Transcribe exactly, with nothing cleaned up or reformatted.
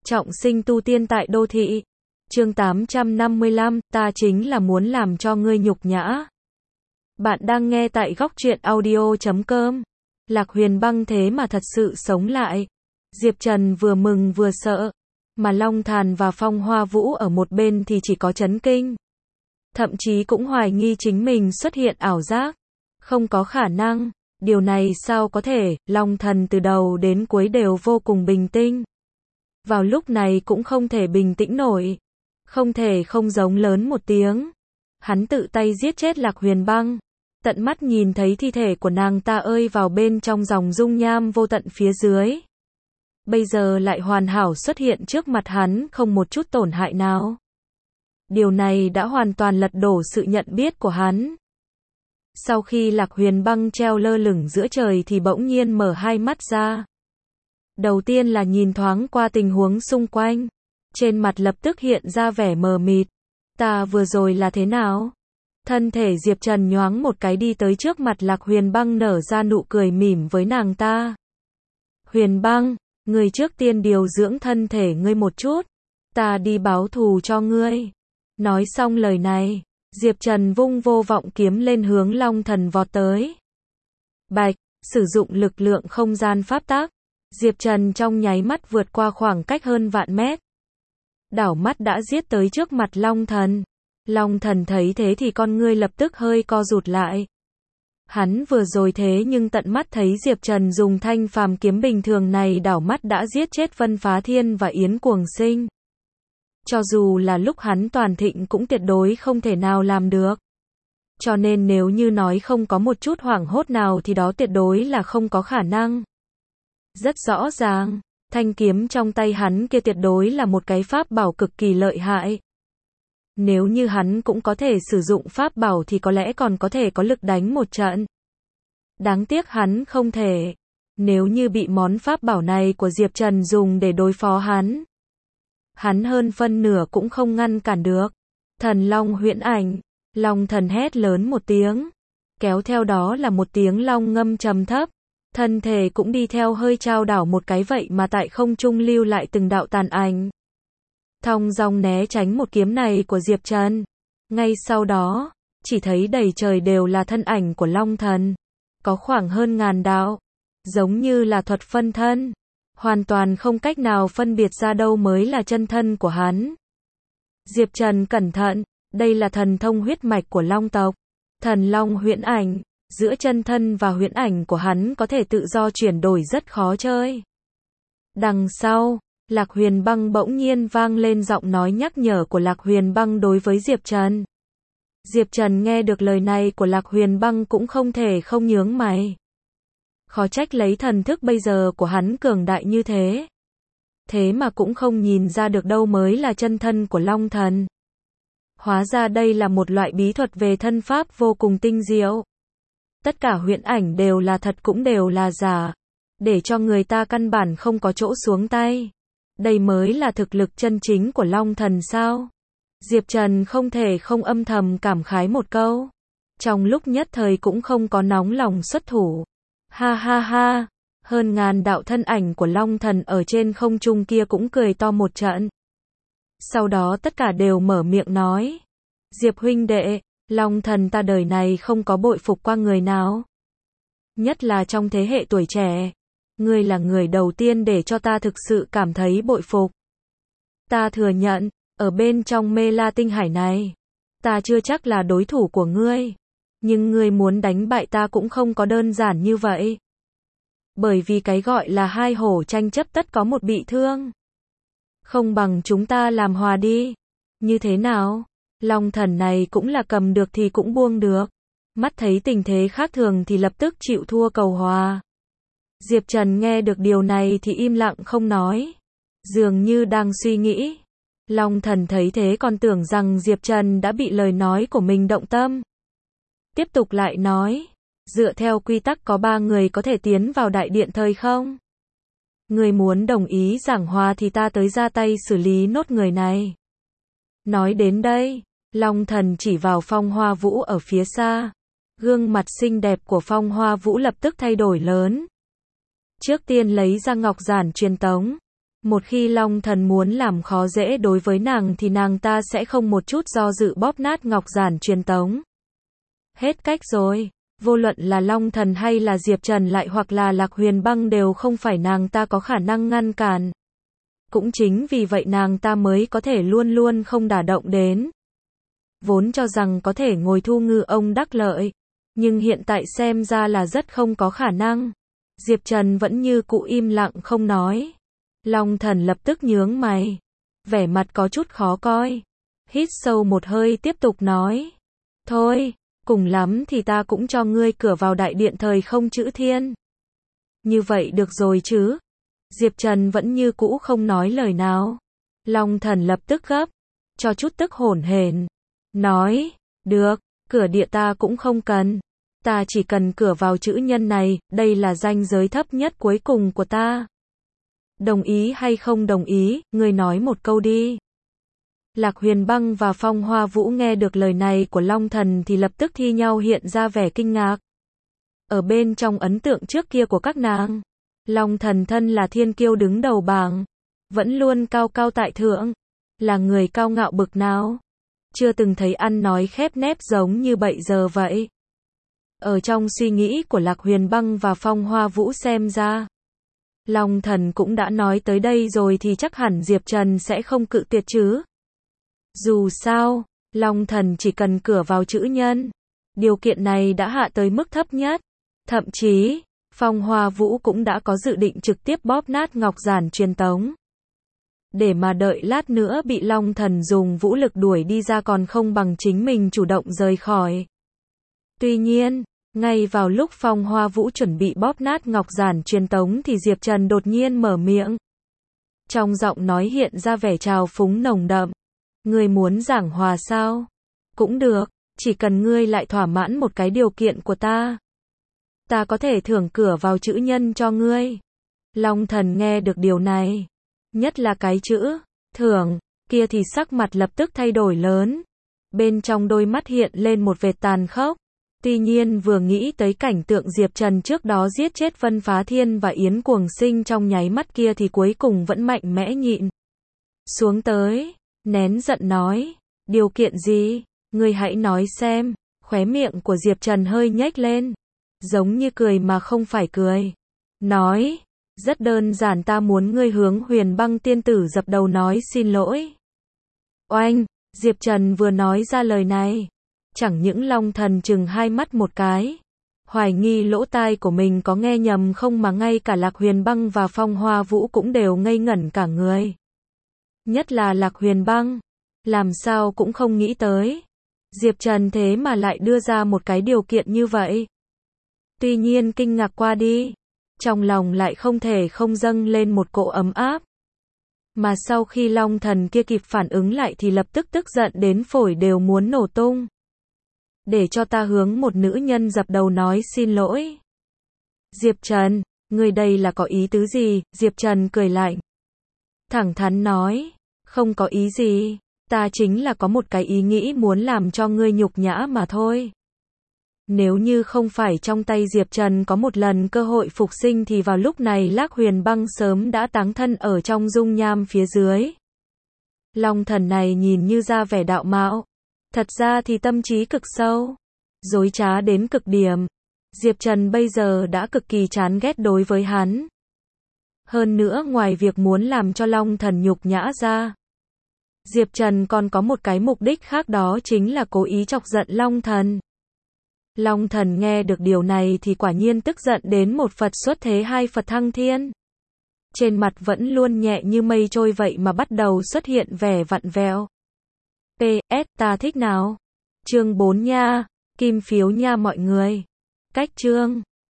Trọng sinh tu tiên tại đô thị. Chương tám trăm năm mươi lăm, ta chính là muốn làm cho ngươi nhục nhã. Bạn đang nghe tại góc truyện audio chấm com. Lạc Huyền Băng thế mà thật sự sống lại. Diệp Trần vừa mừng vừa sợ, mà Long Thàn và Phong Hoa Vũ ở một bên thì chỉ có chấn kinh. Thậm chí cũng hoài nghi chính mình xuất hiện ảo giác. Không có khả năng, điều này sao có thể, Long Thần từ đầu đến cuối đều vô cùng bình tĩnh. Vào lúc này cũng không thể bình tĩnh nổi. Không thể không giống lớn một tiếng. Hắn tự tay giết chết Lạc Huyền Băng. Tận mắt nhìn thấy thi thể của nàng ta ơi vào bên trong dòng dung nham vô tận phía dưới. Bây giờ lại hoàn hảo xuất hiện trước mặt hắn không một chút tổn hại nào. Điều này đã hoàn toàn lật đổ sự nhận biết của hắn. Sau khi Lạc Huyền Băng treo lơ lửng giữa trời thì bỗng nhiên mở hai mắt ra. Đầu tiên là nhìn thoáng qua tình huống xung quanh. Trên mặt lập tức hiện ra vẻ mờ mịt. Ta vừa rồi là thế nào? Thân thể Diệp Trần nhoáng một cái đi tới trước mặt Lạc Huyền Băng nở ra nụ cười mỉm với nàng ta. Huyền Băng, ngươi trước tiên điều dưỡng thân thể ngươi một chút. Ta đi báo thù cho ngươi. Nói xong lời này, Diệp Trần vung vô vọng kiếm lên hướng Long Thần vọt tới. Bạch, sử dụng lực lượng không gian pháp tắc. Diệp Trần trong nháy mắt vượt qua khoảng cách hơn vạn mét. Đảo mắt đã giết tới trước mặt Long Thần. Long Thần thấy thế thì con ngươi lập tức hơi co rụt lại. Hắn vừa rồi thế nhưng tận mắt thấy Diệp Trần dùng thanh phàm kiếm bình thường này đảo mắt đã giết chết Vân Phá Thiên và Yến Cuồng Sinh. Cho dù là lúc hắn toàn thịnh cũng tuyệt đối không thể nào làm được. Cho nên nếu như nói không có một chút hoảng hốt nào thì đó tuyệt đối là không có khả năng. Rất rõ ràng, thanh kiếm trong tay hắn kia tuyệt đối là một cái pháp bảo cực kỳ lợi hại. Nếu như hắn cũng có thể sử dụng pháp bảo thì có lẽ còn có thể có lực đánh một trận. Đáng tiếc hắn không thể. Nếu như bị món pháp bảo này của Diệp Trần dùng để đối phó hắn, hắn hơn phân nửa cũng không ngăn cản được. Thần Long huyễn ảnh, Long Thần hét lớn một tiếng, kéo theo đó là một tiếng long ngâm trầm thấp. Thân thể cũng đi theo hơi trao đảo một cái vậy mà tại không trung lưu lại từng đạo tàn ảnh. Thong dong né tránh một kiếm này của Diệp Trần. Ngay sau đó, chỉ thấy đầy trời đều là thân ảnh của Long Thần. Có khoảng hơn ngàn đạo. Giống như là thuật phân thân. Hoàn toàn không cách nào phân biệt ra đâu mới là chân thân của hắn. Diệp Trần cẩn thận, đây là thần thông huyết mạch của Long tộc. Thần Long huyễn ảnh. Giữa chân thân và huyễn ảnh của hắn có thể tự do chuyển đổi rất khó chơi. Đằng sau, Lạc Huyền Băng bỗng nhiên vang lên giọng nói nhắc nhở của Lạc Huyền Băng đối với Diệp Trần. Diệp Trần nghe được lời này của Lạc Huyền Băng cũng không thể không nhướng mày. Khó trách lấy thần thức bây giờ của hắn cường đại như thế. Thế mà cũng không nhìn ra được đâu mới là chân thân của Long Thần. Hóa ra đây là một loại bí thuật về thân pháp vô cùng tinh diệu. Tất cả huyễn ảnh đều là thật cũng đều là giả. Để cho người ta căn bản không có chỗ xuống tay. Đây mới là thực lực chân chính của Long Thần sao? Diệp Trần không thể không âm thầm cảm khái một câu. Trong lúc nhất thời cũng không có nóng lòng xuất thủ. Ha ha ha, hơn ngàn đạo thân ảnh của Long Thần ở trên không trung kia cũng cười to một trận. Sau đó tất cả đều mở miệng nói. Diệp huynh đệ, Long Thần ta đời này không có bội phục qua người nào. Nhất là trong thế hệ tuổi trẻ. Ngươi là người đầu tiên để cho ta thực sự cảm thấy bội phục. Ta thừa nhận, ở bên trong Mê La Tinh Hải này, ta chưa chắc là đối thủ của ngươi. Nhưng ngươi muốn đánh bại ta cũng không có đơn giản như vậy. Bởi vì cái gọi là hai hổ tranh chấp tất có một bị thương. Không bằng chúng ta làm hòa đi. Như thế nào? Long Thần này cũng là cầm được thì cũng buông được. Mắt thấy tình thế khác thường thì lập tức chịu thua cầu hòa. Diệp Trần nghe được điều này thì im lặng không nói. Dường như đang suy nghĩ. Long Thần thấy thế còn tưởng rằng Diệp Trần đã bị lời nói của mình động tâm. Tiếp tục lại nói. Dựa theo quy tắc có ba người có thể tiến vào đại điện thời không? Người muốn đồng ý giảng hòa thì ta tới ra tay xử lý nốt người này. Nói đến đây, Long Thần chỉ vào Phong Hoa Vũ ở phía xa. Gương mặt xinh đẹp của Phong Hoa Vũ lập tức thay đổi lớn. Trước tiên lấy ra ngọc giản truyền tống. Một khi Long Thần muốn làm khó dễ đối với nàng thì nàng ta sẽ không một chút do dự bóp nát ngọc giản truyền tống. Hết cách rồi. Vô luận là Long Thần hay là Diệp Trần lại hoặc là Lạc Huyền Băng đều không phải nàng ta có khả năng ngăn cản. Cũng chính vì vậy nàng ta mới có thể luôn luôn không đả động đến. Vốn cho rằng có thể ngồi thu ngư ông đắc lợi, nhưng hiện tại xem ra là rất không có khả năng. Diệp Trần vẫn như cũ im lặng không nói. Long Thần lập tức nhướng mày, vẻ mặt có chút khó coi. Hít sâu một hơi tiếp tục nói. Thôi, cùng lắm thì ta cũng cho ngươi cửa vào đại điện thời không chữ thiên. Như vậy được rồi chứ? Diệp Trần vẫn như cũ không nói lời nào. Long Thần lập tức gấp, cho chút tức hổn hển. Nói, được, cửa địa ta cũng không cần. Ta chỉ cần cửa vào chữ nhân này, đây là ranh giới thấp nhất cuối cùng của ta. Đồng ý hay không đồng ý, ngươi nói một câu đi. Lạc Huyền Băng và Phong Hoa Vũ nghe được lời này của Long Thần thì lập tức thi nhau hiện ra vẻ kinh ngạc. Ở bên trong ấn tượng trước kia của các nàng, Long Thần thân là thiên kiêu đứng đầu bảng, vẫn luôn cao cao tại thượng, là người cao ngạo bực nào. Chưa từng thấy ăn nói khép nép giống như bây giờ vậy. Ở trong suy nghĩ của Lạc Huyền Băng và Phong Hoa Vũ xem ra, Long Thần cũng đã nói tới đây rồi thì chắc hẳn Diệp Trần sẽ không cự tuyệt chứ. Dù sao, Long Thần chỉ cần cửa vào chữ nhân. Điều kiện này đã hạ tới mức thấp nhất. Thậm chí, Phong Hoa Vũ cũng đã có dự định trực tiếp bóp nát ngọc giản truyền tống. Để mà đợi lát nữa bị Long Thần dùng vũ lực đuổi đi ra còn không bằng chính mình chủ động rời khỏi. Tuy nhiên, ngay vào lúc Phong Hoa Vũ chuẩn bị bóp nát ngọc giản truyền tống thì Diệp Trần đột nhiên mở miệng. Trong giọng nói hiện ra vẻ trào phúng nồng đậm. Ngươi muốn giảng hòa sao? Cũng được, chỉ cần ngươi lại thỏa mãn một cái điều kiện của ta. Ta có thể thưởng cửa vào chữ nhân cho ngươi. Long Thần nghe được điều này, nhất là cái chữ thưởng kia thì sắc mặt lập tức thay đổi lớn. Bên trong đôi mắt hiện lên một vệt tàn khốc. Tuy nhiên vừa nghĩ tới cảnh tượng Diệp Trần trước đó giết chết Vân Phá Thiên và Yến Cuồng Sinh trong nháy mắt kia thì cuối cùng vẫn mạnh mẽ nhịn xuống tới, nén giận nói, điều kiện gì? Ngươi hãy nói xem. Khóe miệng của Diệp Trần hơi nhếch lên, giống như cười mà không phải cười. Nói, rất đơn giản, ta muốn ngươi hướng Huyền Băng tiên tử dập đầu nói xin lỗi. Oanh, Diệp Trần vừa nói ra lời này, chẳng những Long Thần chừng hai mắt một cái, hoài nghi lỗ tai của mình có nghe nhầm không mà ngay cả Lạc Huyền Băng và Phong Hoa Vũ cũng đều ngây ngẩn cả người. Nhất là Lạc Huyền Băng, làm sao cũng không nghĩ tới. Diệp Trần thế mà lại đưa ra một cái điều kiện như vậy. Tuy nhiên kinh ngạc qua đi, trong lòng lại không thể không dâng lên một cỗ ấm áp. Mà sau khi Long Thần kia kịp phản ứng lại thì lập tức tức giận đến phổi đều muốn nổ tung. Để cho ta hướng một nữ nhân dập đầu nói xin lỗi. Diệp Trần, ngươi đây là có ý tứ gì? Diệp Trần cười lạnh, thẳng thắn nói, không có ý gì, ta chính là có một cái ý nghĩ muốn làm cho ngươi nhục nhã mà thôi. Nếu như không phải trong tay Diệp Trần có một lần cơ hội phục sinh thì vào lúc này Lạc Huyền Băng sớm đã táng thân ở trong dung nham phía dưới. Long Thần này nhìn như ra vẻ đạo mạo, thật ra thì tâm trí cực sâu, dối trá đến cực điểm. Diệp Trần bây giờ đã cực kỳ chán ghét đối với hắn. Hơn nữa ngoài việc muốn làm cho Long Thần nhục nhã ra, Diệp Trần còn có một cái mục đích khác, đó chính là cố ý chọc giận Long Thần. Long Thần nghe được điều này thì quả nhiên tức giận đến một Phật xuất thế hai Phật thăng thiên. Trên mặt vẫn luôn nhẹ như mây trôi vậy mà bắt đầu xuất hiện vẻ vặn vẹo. pê ét ta thích nào? Chương bốn nha, kim phiếu nha mọi người. Cách chương